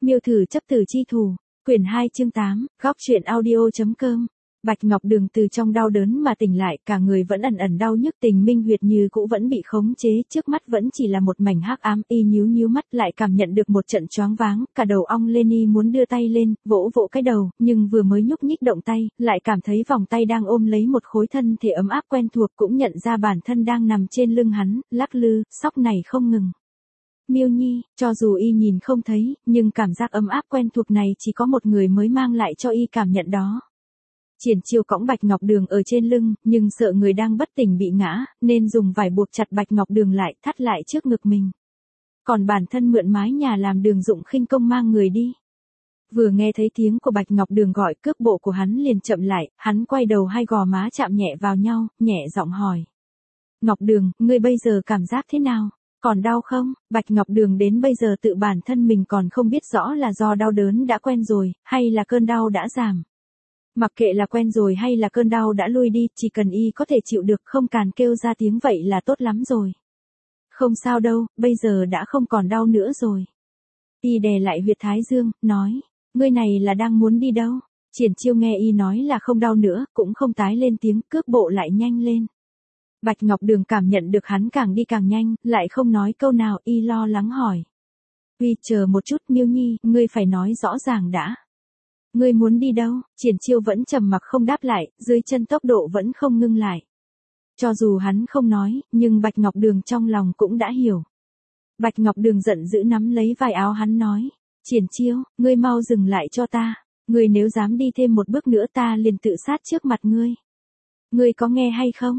Miêu thử chấp tử chi thủ, quyển 2 chương 8, góc truyện audio.com. Bạch Ngọc Đường từ trong đau đớn mà tỉnh lại, cả người vẫn ẩn ẩn đau nhức, tình minh huyệt như cũ vẫn bị khống chế, trước mắt vẫn chỉ là một mảnh hắc ám, y nhíu mắt lại cảm nhận được một trận choáng váng, cả đầu ong lên, y muốn đưa tay lên, vỗ vỗ cái đầu, nhưng vừa mới nhúc nhích động tay, lại cảm thấy vòng tay đang ôm lấy một khối thân thể ấm áp quen thuộc, cũng nhận ra bản thân đang nằm trên lưng hắn, lắc lư, sóc này không ngừng. Miêu Nhi, cho dù y nhìn không thấy, nhưng cảm giác ấm áp quen thuộc này chỉ có một người mới mang lại cho y cảm nhận đó. Triển Chiêu cõng Bạch Ngọc Đường ở trên lưng, nhưng sợ người đang bất tỉnh bị ngã, nên dùng vải buộc chặt Bạch Ngọc Đường lại, thắt lại trước ngực mình. Còn bản thân mượn mái nhà làm Đường Dụng khinh công mang người đi. Vừa nghe thấy tiếng của Bạch Ngọc Đường gọi, cước bộ của hắn liền chậm lại, hắn quay đầu, hai gò má chạm nhẹ vào nhau, nhẹ giọng hỏi. Ngọc Đường, ngươi bây giờ cảm giác thế nào? Còn đau không? Bạch Ngọc Đường đến bây giờ tự bản thân mình còn không biết rõ là do đau đớn đã quen rồi, hay là cơn đau đã giảm. Mặc kệ là quen rồi hay là cơn đau đã lui đi, chỉ cần y có thể chịu được, không càn kêu ra tiếng vậy là tốt lắm rồi. Không sao đâu, bây giờ đã không còn đau nữa rồi. Y đè lại huyệt thái dương, nói, ngươi này là đang muốn đi đâu? Triển Chiêu nghe y nói là không đau nữa, cũng không tái lên tiếng, cước bộ lại nhanh lên. Bạch Ngọc Đường cảm nhận được hắn càng đi càng nhanh, lại không nói câu nào, y lo lắng hỏi. Uy, chờ một chút, Miêu Nhi, ngươi phải nói rõ ràng đã. Ngươi muốn đi đâu? Triển Chiêu vẫn trầm mặc không đáp lại, dưới chân tốc độ vẫn không ngưng lại. Cho dù hắn không nói, nhưng Bạch Ngọc Đường trong lòng cũng đã hiểu. Bạch Ngọc Đường giận dữ nắm lấy vai áo hắn nói. Triển Chiêu, ngươi mau dừng lại cho ta. Ngươi nếu dám đi thêm một bước nữa ta liền tự sát trước mặt ngươi. Ngươi có nghe hay không?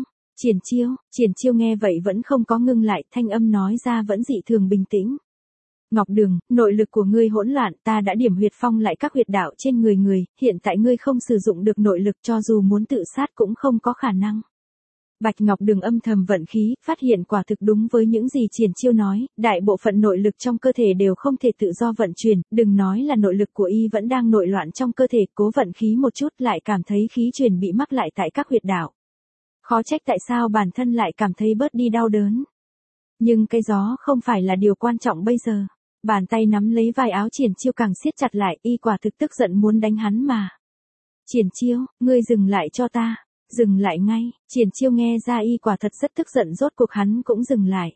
Triển Chiêu nghe vậy vẫn không có ngưng lại, thanh âm nói ra vẫn dị thường bình tĩnh. Ngọc Đường, nội lực của ngươi hỗn loạn, ta đã điểm huyệt phong lại các huyệt đạo trên người, hiện tại ngươi không sử dụng được nội lực, cho dù muốn tự sát cũng không có khả năng. Bạch Ngọc Đường âm thầm vận khí, phát hiện quả thực đúng với những gì Triển Chiêu nói, đại bộ phận nội lực trong cơ thể đều không thể tự do vận chuyển, đừng nói là nội lực của y vẫn đang nội loạn trong cơ thể, cố vận khí một chút lại cảm thấy khí truyền bị mắc lại tại các huyệt đạo. Khó trách tại sao bản thân lại cảm thấy bớt đi đau đớn. Nhưng cái gió không phải là điều quan trọng bây giờ. Bàn tay nắm lấy vai áo Triển Chiêu càng siết chặt lại, y quả thực tức giận muốn đánh hắn mà. Triển Chiêu, ngươi dừng lại cho ta. Dừng lại ngay. Triển Chiêu nghe ra y quả thật rất tức giận, rốt cuộc hắn cũng dừng lại.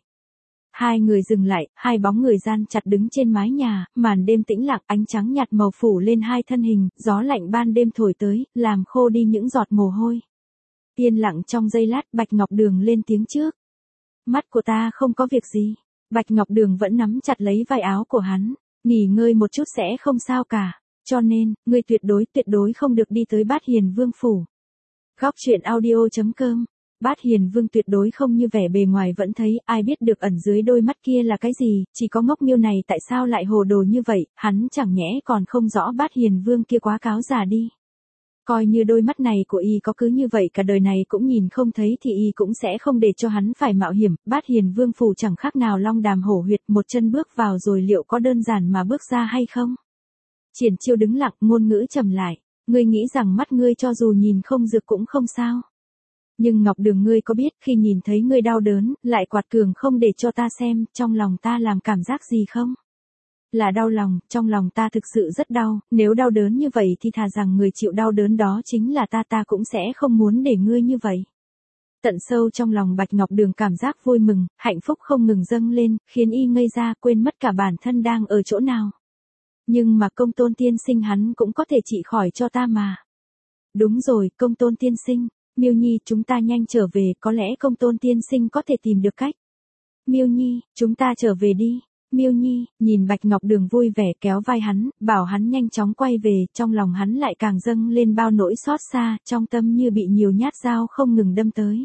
Hai người dừng lại, hai bóng người gian chặt đứng trên mái nhà, màn đêm tĩnh lặng, ánh trắng nhạt màu phủ lên hai thân hình, gió lạnh ban đêm thổi tới, làm khô đi những giọt mồ hôi. Yên lặng trong giây lát, Bạch Ngọc Đường lên tiếng trước. Mắt của ta không có việc gì. Bạch Ngọc Đường vẫn nắm chặt lấy vai áo của hắn. Nghỉ ngơi một chút sẽ không sao cả. Cho nên, ngươi tuyệt đối không được đi tới Bát Hiền Vương phủ. Góc truyện audio.com. Bát Hiền Vương tuyệt đối không như vẻ bề ngoài vẫn thấy, ai biết được ẩn dưới đôi mắt kia là cái gì, chỉ có ngốc Miêu này tại sao lại hồ đồ như vậy, hắn chẳng nhẽ còn không rõ Bát Hiền Vương kia quá cáo già đi. Coi như đôi mắt này của y có cứ như vậy cả đời này cũng nhìn không thấy thì y cũng sẽ không để cho hắn phải mạo hiểm. Bát Hiền Vương phủ chẳng khác nào long đàm hổ huyệt, một chân bước vào rồi liệu có đơn giản mà bước ra hay không? Triển Chiêu đứng lặng, ngôn ngữ trầm lại. Ngươi nghĩ rằng mắt ngươi cho dù nhìn không rực cũng không sao. Nhưng Ngọc Đường, ngươi có biết khi nhìn thấy ngươi đau đớn, lại quạt cường không để cho ta xem, trong lòng ta làm cảm giác gì không? Là đau lòng, trong lòng ta thực sự rất đau, nếu đau đớn như vậy thì thà rằng người chịu đau đớn đó chính là ta cũng sẽ không muốn để ngươi như vậy. Tận sâu trong lòng Bạch Ngọc Đường cảm giác vui mừng, hạnh phúc không ngừng dâng lên, khiến y ngây ra, quên mất cả bản thân đang ở chỗ nào. Nhưng mà Công Tôn tiên sinh hắn cũng có thể trị khỏi cho ta mà. Đúng rồi, Công Tôn tiên sinh, Miêu Nhi, chúng ta nhanh trở về, có lẽ Công Tôn tiên sinh có thể tìm được cách. Miêu Nhi, chúng ta trở về đi. Miêu Nhi, nhìn Bạch Ngọc Đường vui vẻ kéo vai hắn, bảo hắn nhanh chóng quay về, trong lòng hắn lại càng dâng lên bao nỗi xót xa, trong tâm như bị nhiều nhát dao không ngừng đâm tới.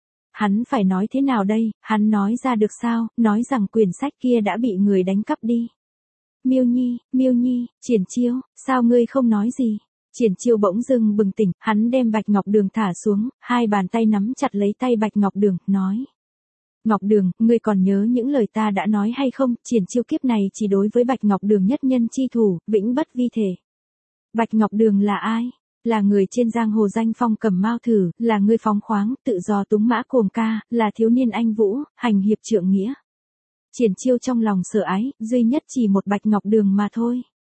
Hắn phải nói thế nào đây, hắn nói ra được sao, nói rằng quyển sách kia đã bị người đánh cắp đi. Miêu Nhi, Triển Chiêu, sao ngươi không nói gì? Triển Chiêu bỗng dưng bừng tỉnh, hắn đem Bạch Ngọc Đường thả xuống, hai bàn tay nắm chặt lấy tay Bạch Ngọc Đường, nói. Ngọc Đường, ngươi còn nhớ những lời ta đã nói hay không? Triển Chiêu kiếp này chỉ đối với Bạch Ngọc Đường nhất nhân chi thủ, vĩnh bất vi thể. Bạch Ngọc Đường là ai? Là người trên giang hồ danh phong Cẩm Mao Thử, là người phóng khoáng, tự do túng mã cuồng ca, là thiếu niên anh vũ, hành hiệp trượng nghĩa. Triển Chiêu trong lòng sợ ái, duy nhất chỉ một Bạch Ngọc Đường mà thôi.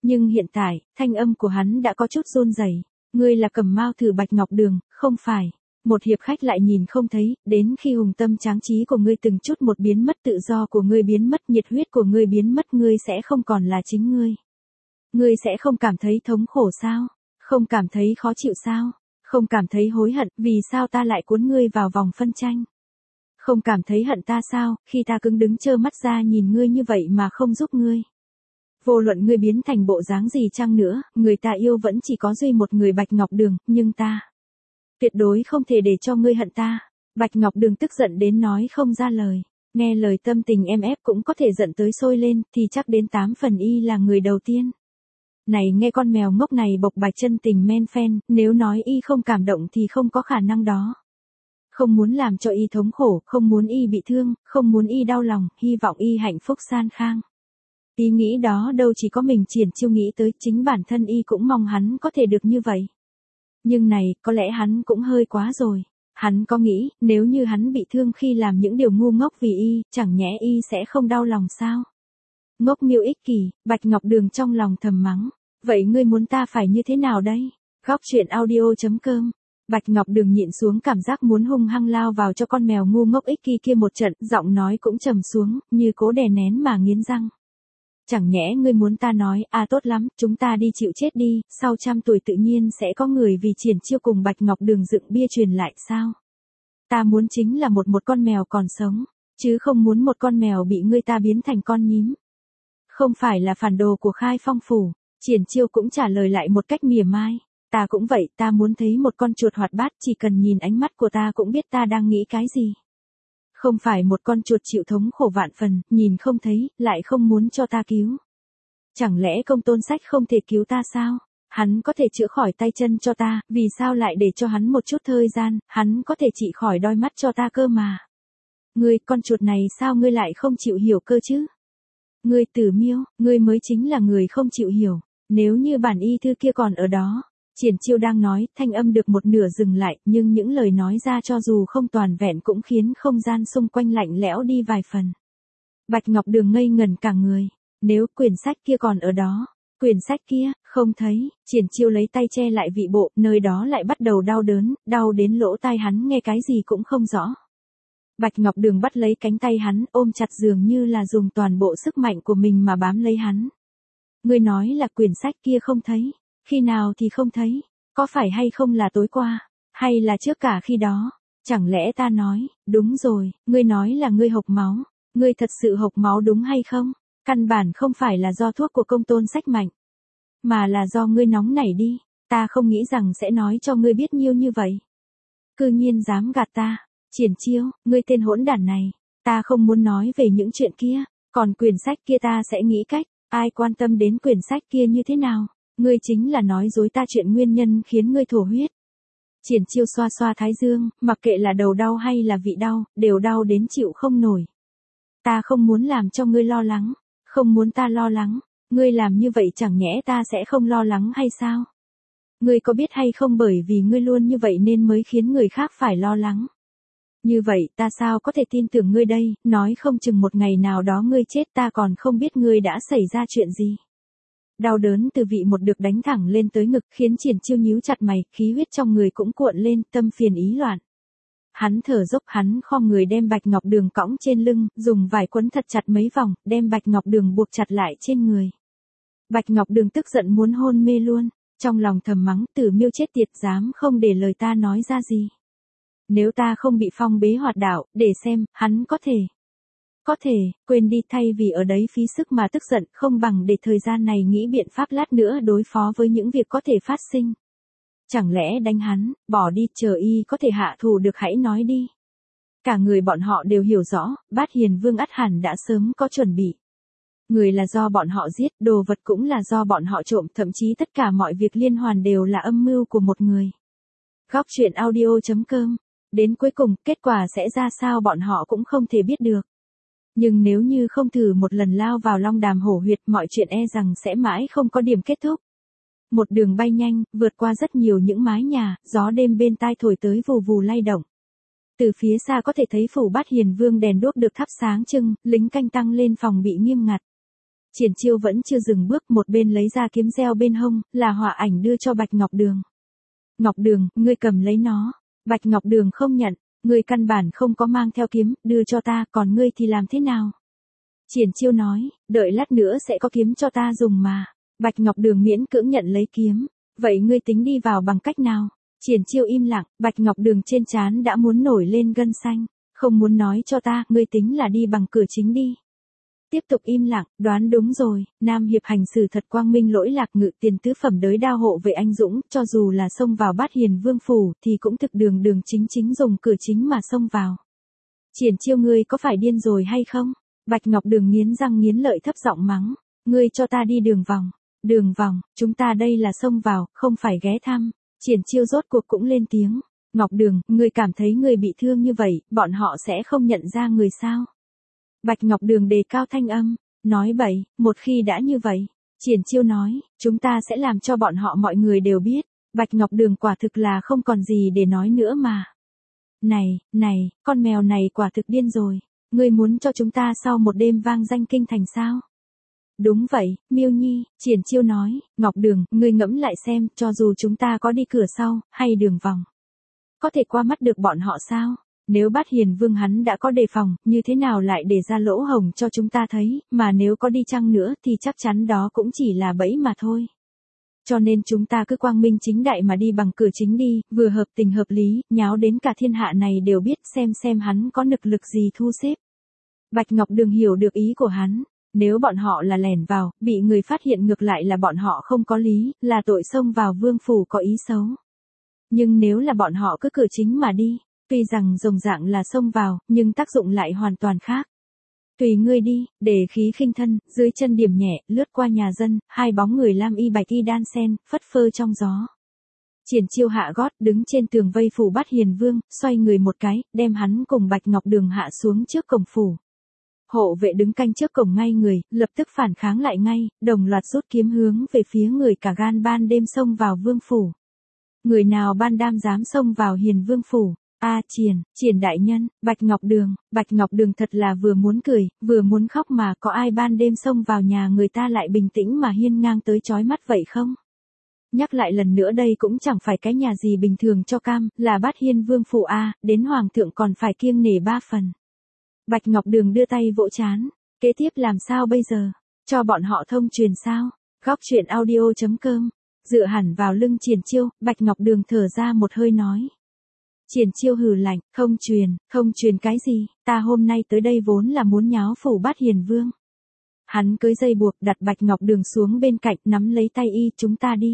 Nhưng hiện tại, thanh âm của hắn đã có chút run rẩy. Ngươi là Cẩm Mao Thử Bạch Ngọc Đường, không phải. Một hiệp khách lại nhìn không thấy, đến khi hùng tâm tráng trí của ngươi từng chút một biến mất, tự do của ngươi biến mất, nhiệt huyết của ngươi biến mất, ngươi sẽ không còn là chính ngươi. Ngươi sẽ không cảm thấy thống khổ sao? Không cảm thấy khó chịu sao? Không cảm thấy hối hận, vì sao ta lại cuốn ngươi vào vòng phân tranh? Không cảm thấy hận ta sao, khi ta cứng đứng trơ mắt ra nhìn ngươi như vậy mà không giúp ngươi? Vô luận ngươi biến thành bộ dáng gì chăng nữa, người ta yêu vẫn chỉ có duy một người Bạch Ngọc Đường, nhưng ta tuyệt đối không thể để cho ngươi hận ta. Bạch Ngọc Đường tức giận đến nói không ra lời. Nghe lời tâm tình em ép cũng có thể giận tới sôi lên, thì chắc đến 8 phần y là người đầu tiên. Này nghe con mèo ngốc này bộc bạch chân tình men phen, nếu nói y không cảm động thì không có khả năng đó. Không muốn làm cho y thống khổ, không muốn y bị thương, không muốn y đau lòng, hy vọng y hạnh phúc san khang. Ý nghĩ đó đâu chỉ có mình Triển Chiêu nghĩ tới, chính bản thân y cũng mong hắn có thể được như vậy. Nhưng này, có lẽ hắn cũng hơi quá rồi. Hắn có nghĩ, nếu như hắn bị thương khi làm những điều ngu ngốc vì y, chẳng nhẽ y sẽ không đau lòng sao? Ngốc miêu ích kỷ, Bạch Ngọc Đường trong lòng thầm mắng. Vậy ngươi muốn ta phải như thế nào đây? Góc truyện audio.com. Bạch Ngọc Đường nhịn xuống cảm giác muốn hung hăng lao vào cho con mèo ngu ngốc ích kỷ kia một trận, giọng nói cũng trầm xuống, như cố đè nén mà nghiến răng. Chẳng nhẽ ngươi muốn ta nói, à tốt lắm, chúng ta đi chịu chết đi, sau 100 tuổi tự nhiên sẽ có người vì Triển Chiêu cùng Bạch Ngọc Đường dựng bia truyền lại sao? Ta muốn chính là một con mèo còn sống, chứ không muốn một con mèo bị ngươi ta biến thành con nhím. Không phải là phản đồ của Khai Phong Phủ. Triển Chiêu cũng trả lời lại một cách mỉa mai. Ta cũng vậy, ta muốn thấy một con chuột hoạt bát, chỉ cần nhìn ánh mắt của ta cũng biết ta đang nghĩ cái gì. Không phải một con chuột chịu thống khổ vạn phần, nhìn không thấy, lại không muốn cho ta cứu. Chẳng lẽ Công Tôn Sách không thể cứu ta sao? Hắn có thể chữa khỏi tay chân cho ta, vì sao lại để cho hắn một chút thời gian, hắn có thể trị khỏi đôi mắt cho ta cơ mà. Ngươi, con chuột này sao ngươi lại không chịu hiểu cơ chứ? Ngươi Tử Miêu, ngươi mới chính là người không chịu hiểu. Nếu như bản y thư kia còn ở đó. Triển Chiêu đang nói, thanh âm được một nửa dừng lại, nhưng những lời nói ra cho dù không toàn vẹn cũng khiến không gian xung quanh lạnh lẽo đi vài phần. Bạch Ngọc Đường ngây ngẩn cả người. Nếu quyển sách kia còn ở đó, quyển sách kia, không thấy, Triển Chiêu lấy tay che lại vị bộ, nơi đó lại bắt đầu đau đớn, đau đến lỗ tai hắn nghe cái gì cũng không rõ. Bạch Ngọc Đường bắt lấy cánh tay hắn, ôm chặt dường như là dùng toàn bộ sức mạnh của mình mà bám lấy hắn. Ngươi nói là quyển sách kia không thấy, khi nào thì không thấy, có phải hay không là tối qua, hay là trước cả khi đó, chẳng lẽ ta nói, đúng rồi, ngươi nói là ngươi hộc máu, ngươi thật sự hộc máu đúng hay không? Căn bản không phải là do thuốc của Công Tôn Sách mạnh, mà là do ngươi nóng nảy đi, ta không nghĩ rằng sẽ nói cho ngươi biết nhiêu như vậy. Cư nhiên dám gạt ta. Triển Chiêu, ngươi tên hỗn đản này, ta không muốn nói về những chuyện kia, còn quyển sách kia ta sẽ nghĩ cách, ai quan tâm đến quyển sách kia như thế nào, ngươi chính là nói dối ta chuyện nguyên nhân khiến ngươi thổ huyết. Triển Chiêu xoa xoa thái dương, mặc kệ là đầu đau hay là vị đau, đều đau đến chịu không nổi. Ta không muốn làm cho ngươi lo lắng, không muốn ta lo lắng, ngươi làm như vậy chẳng nhẽ ta sẽ không lo lắng hay sao? Ngươi có biết hay không bởi vì ngươi luôn như vậy nên mới khiến người khác phải lo lắng. Như vậy ta sao có thể tin tưởng ngươi đây, nói không chừng một ngày nào đó ngươi chết ta còn không biết ngươi đã xảy ra chuyện gì. Đau đớn từ vị một được đánh thẳng lên tới ngực khiến Triển Chiêu nhíu chặt mày, khí huyết trong người cũng cuộn lên, tâm phiền ý loạn. Hắn thở dốc, hắn khom người đem Bạch Ngọc Đường cõng trên lưng, dùng vải quấn thật chặt mấy vòng, đem Bạch Ngọc Đường buộc chặt lại trên người. Bạch Ngọc Đường tức giận muốn hôn mê luôn, trong lòng thầm mắng, Tử Miêu chết tiệt, dám không để lời ta nói ra gì. Nếu ta không bị phong bế hoạt đạo, để xem, hắn có thể, quên đi, thay vì ở đấy phí sức mà tức giận, không bằng để thời gian này nghĩ biện pháp lát nữa đối phó với những việc có thể phát sinh. Chẳng lẽ đánh hắn, bỏ đi, chờ y có thể hạ thủ được hãy nói đi. Cả người bọn họ đều hiểu rõ, Bát Hiền Vương ắt hẳn đã sớm có chuẩn bị. Người là do bọn họ giết, đồ vật cũng là do bọn họ trộm, thậm chí tất cả mọi việc liên hoàn đều là âm mưu của một người. Góc truyện audio.com. Đến cuối cùng, kết quả sẽ ra sao bọn họ cũng không thể biết được. Nhưng nếu như không thử một lần lao vào long đàm hổ huyệt, mọi chuyện e rằng sẽ mãi không có điểm kết thúc. Một đường bay nhanh, vượt qua rất nhiều những mái nhà, gió đêm bên tai thổi tới vù vù lay động. Từ phía xa có thể thấy phủ Bát Hiền Vương đèn đuốc được thắp sáng trưng, lính canh tăng lên phòng bị nghiêm ngặt. Triển Chiêu vẫn chưa dừng bước, một bên lấy ra kiếm gieo bên hông, là họa ảnh đưa cho Bạch Ngọc Đường. Ngọc Đường, ngươi cầm lấy nó. Bạch Ngọc Đường không nhận, ngươi căn bản không có mang theo kiếm, đưa cho ta, còn ngươi thì làm thế nào? Triển Chiêu nói, đợi lát nữa sẽ có kiếm cho ta dùng mà. Bạch Ngọc Đường miễn cưỡng nhận lấy kiếm, vậy ngươi tính đi vào bằng cách nào? Triển Chiêu im lặng, Bạch Ngọc Đường trên trán đã muốn nổi lên gân xanh, không muốn nói cho ta, ngươi tính là đi bằng cửa chính đi. Tiếp tục im lặng, đoán đúng rồi, Nam Hiệp hành xử thật quang minh lỗi lạc, ngự tiền tứ phẩm đới đao hộ vệ anh dũng, cho dù là xông vào Bát Hiền Vương phủ thì cũng thực đường đường chính chính dùng cửa chính mà xông vào. Triển Chiêu, ngươi có phải điên rồi hay không? Bạch Ngọc Đường nghiến răng nghiến lợi thấp giọng mắng, ngươi cho ta đi đường vòng. Đường vòng, chúng ta đây là xông vào, không phải ghé thăm. Triển Chiêu rốt cuộc cũng lên tiếng, Ngọc Đường, ngươi cảm thấy ngươi bị thương như vậy, bọn họ sẽ không nhận ra người sao? Bạch Ngọc Đường đề cao thanh âm, nói bậy, một khi đã như vậy, Triển Chiêu nói, chúng ta sẽ làm cho bọn họ mọi người đều biết. Bạch Ngọc Đường quả thực là không còn gì để nói nữa mà. Này, con mèo này quả thực điên rồi, ngươi muốn cho chúng ta sau một đêm vang danh kinh thành sao? Đúng vậy, Miêu Nhi, Triển Chiêu nói, Ngọc Đường, ngươi ngẫm lại xem, cho dù chúng ta có đi cửa sau, hay đường vòng, có thể qua mắt được bọn họ sao? Nếu Bát Hiền Vương hắn đã có đề phòng, như thế nào lại để ra lỗ hổng cho chúng ta thấy, mà nếu có đi chăng nữa thì chắc chắn đó cũng chỉ là bẫy mà thôi. Cho nên chúng ta cứ quang minh chính đại mà đi bằng cửa chính đi, vừa hợp tình hợp lý, nháo đến cả thiên hạ này đều biết, xem hắn có nực lực gì thu xếp. Bạch Ngọc Đường hiểu được ý của hắn. Nếu bọn họ là lẻn vào, bị người phát hiện ngược lại là bọn họ không có lý, là tội xông vào vương phủ có ý xấu. Nhưng nếu là bọn họ cứ cửa chính mà đi, tuy rằng rồng dạng là xông vào, nhưng tác dụng lại hoàn toàn khác. Tùy ngươi đi, để khí khinh thân, dưới chân điểm nhẹ, lướt qua nhà dân, hai bóng người lam y bạch y đan sen, phất phơ trong gió. Triển Chiêu hạ gót, đứng trên tường vây phủ Bát Hiền Vương, xoay người một cái, đem hắn cùng Bạch Ngọc Đường hạ xuống trước cổng phủ. Hộ vệ đứng canh trước cổng ngay người, lập tức phản kháng lại ngay, đồng loạt rút kiếm hướng về phía người cả gan ban đêm xông vào vương phủ. Người nào ban đam dám xông vào Hiền Vương phủ? Triển đại nhân, Bạch Ngọc Đường thật là vừa muốn cười, vừa muốn khóc, mà có ai ban đêm xông vào nhà người ta lại bình tĩnh mà hiên ngang tới chói mắt vậy không? Nhắc lại lần nữa, đây cũng chẳng phải cái nhà gì bình thường cho cam, là Bát Hiên Vương phủ đến hoàng thượng còn phải kiêng nể 3 phần. Bạch Ngọc Đường đưa tay vỗ trán, kế tiếp làm sao bây giờ? Cho bọn họ thông truyền sao? Góc truyện audio.com. Dựa hẳn vào lưng Triển Chiêu, Bạch Ngọc Đường thở ra một hơi nói. Triển Chiêu hừ lạnh, không truyền cái gì, ta hôm nay tới đây vốn là muốn nháo phủ Bát Hiền Vương. Hắn cưới dây buộc, đặt Bạch Ngọc Đường xuống bên cạnh, nắm lấy tay y, chúng ta đi.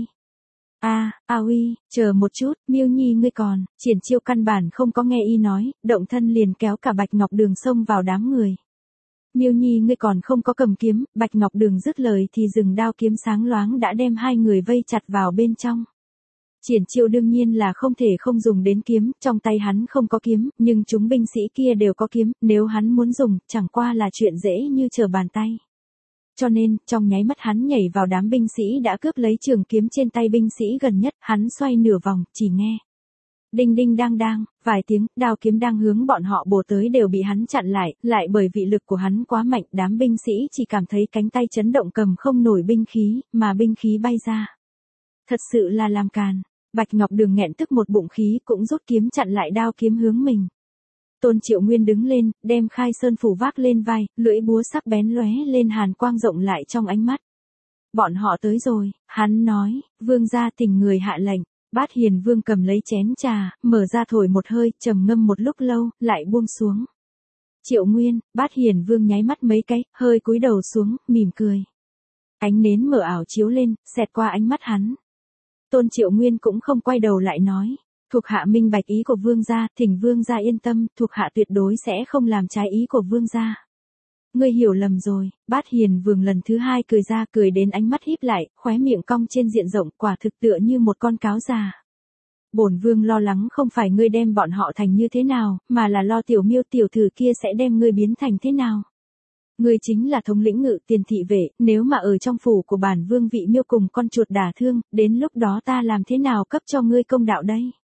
Uy, chờ một chút, Miêu Nhi ngươi còn. Triển Chiêu căn bản không có nghe y nói, động thân liền kéo cả Bạch Ngọc Đường xông vào đám người. Miêu Nhi ngươi còn không có cầm kiếm, Bạch Ngọc Đường dứt lời thì dừng đao, kiếm sáng loáng đã đem hai người vây chặt vào bên trong. Triển Chiêu đương nhiên là không thể không dùng đến kiếm, trong tay hắn không có kiếm, nhưng chúng binh sĩ kia đều có kiếm, nếu hắn muốn dùng, chẳng qua là chuyện dễ như trở bàn tay. Cho nên, trong nháy mắt hắn nhảy vào đám binh sĩ đã cướp lấy trường kiếm trên tay binh sĩ gần nhất, hắn xoay nửa vòng, chỉ nghe. Đinh đinh đang đang, vài tiếng, đao kiếm đang hướng bọn họ bổ tới đều bị hắn chặn lại bởi vị lực của hắn quá mạnh, đám binh sĩ chỉ cảm thấy cánh tay chấn động, cầm không nổi binh khí, mà binh khí bay ra. Thật sự là làm càn. Bạch Ngọc Đường nghẹn tức một bụng khí, cũng rút kiếm chặn lại đao kiếm hướng mình. Tôn Triệu Nguyên đứng lên, đem Khai Sơn phủ vác lên vai, lưỡi búa sắc bén lóe lên hàn quang rộng lại trong ánh mắt. Bọn họ tới rồi, hắn nói, vương gia thỉnh người hạ lệnh. Bát Hiền Vương cầm lấy chén trà, mở ra thổi một hơi, trầm ngâm một lúc lâu, lại buông xuống. Triệu Nguyên, Bát Hiền Vương nháy mắt mấy cái, hơi cúi đầu xuống, mỉm cười. Ánh nến mờ ảo chiếu lên, xẹt qua ánh mắt hắn. Tôn Triệu Nguyên cũng không quay đầu lại nói. Thuộc hạ minh bạch ý của vương gia, thỉnh vương gia yên tâm, thuộc hạ tuyệt đối sẽ không làm trái ý của vương gia. Ngươi hiểu lầm rồi. Bát Hiền Vương lần thứ hai cười ra, cười đến ánh mắt híp lại, khóe miệng cong trên diện rộng, quả thực tựa như một con cáo già. Bổn vương lo lắng không phải ngươi đem bọn họ thành như thế nào, mà là lo Tiểu Miêu tiểu tử kia sẽ đem ngươi biến thành thế nào. Ngươi chính là thống lĩnh ngự tiền thị vệ, nếu mà ở trong phủ của bản vương vị Miêu cùng con chuột đả thương, đến lúc đó ta làm thế nào cấp cho ngươi công đạo đây?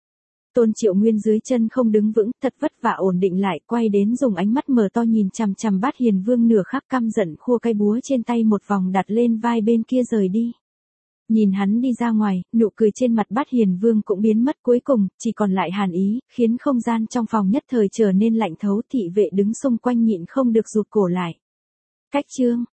Tôn Triệu Nguyên dưới chân không đứng vững, thật vất vả ổn định lại, quay đến dùng ánh mắt mở to nhìn chằm chằm Bát Hiền Vương, nửa khắc căm giận khua cây búa trên tay một vòng đặt lên vai bên kia rời đi. Nhìn hắn đi ra ngoài, nụ cười trên mặt Bát Hiền Vương cũng biến mất, cuối cùng chỉ còn lại hàn ý, khiến không gian trong phòng nhất thời trở nên lạnh thấu. Thị vệ đứng xung quanh nhịn không được rụt cổ lại. Cách chương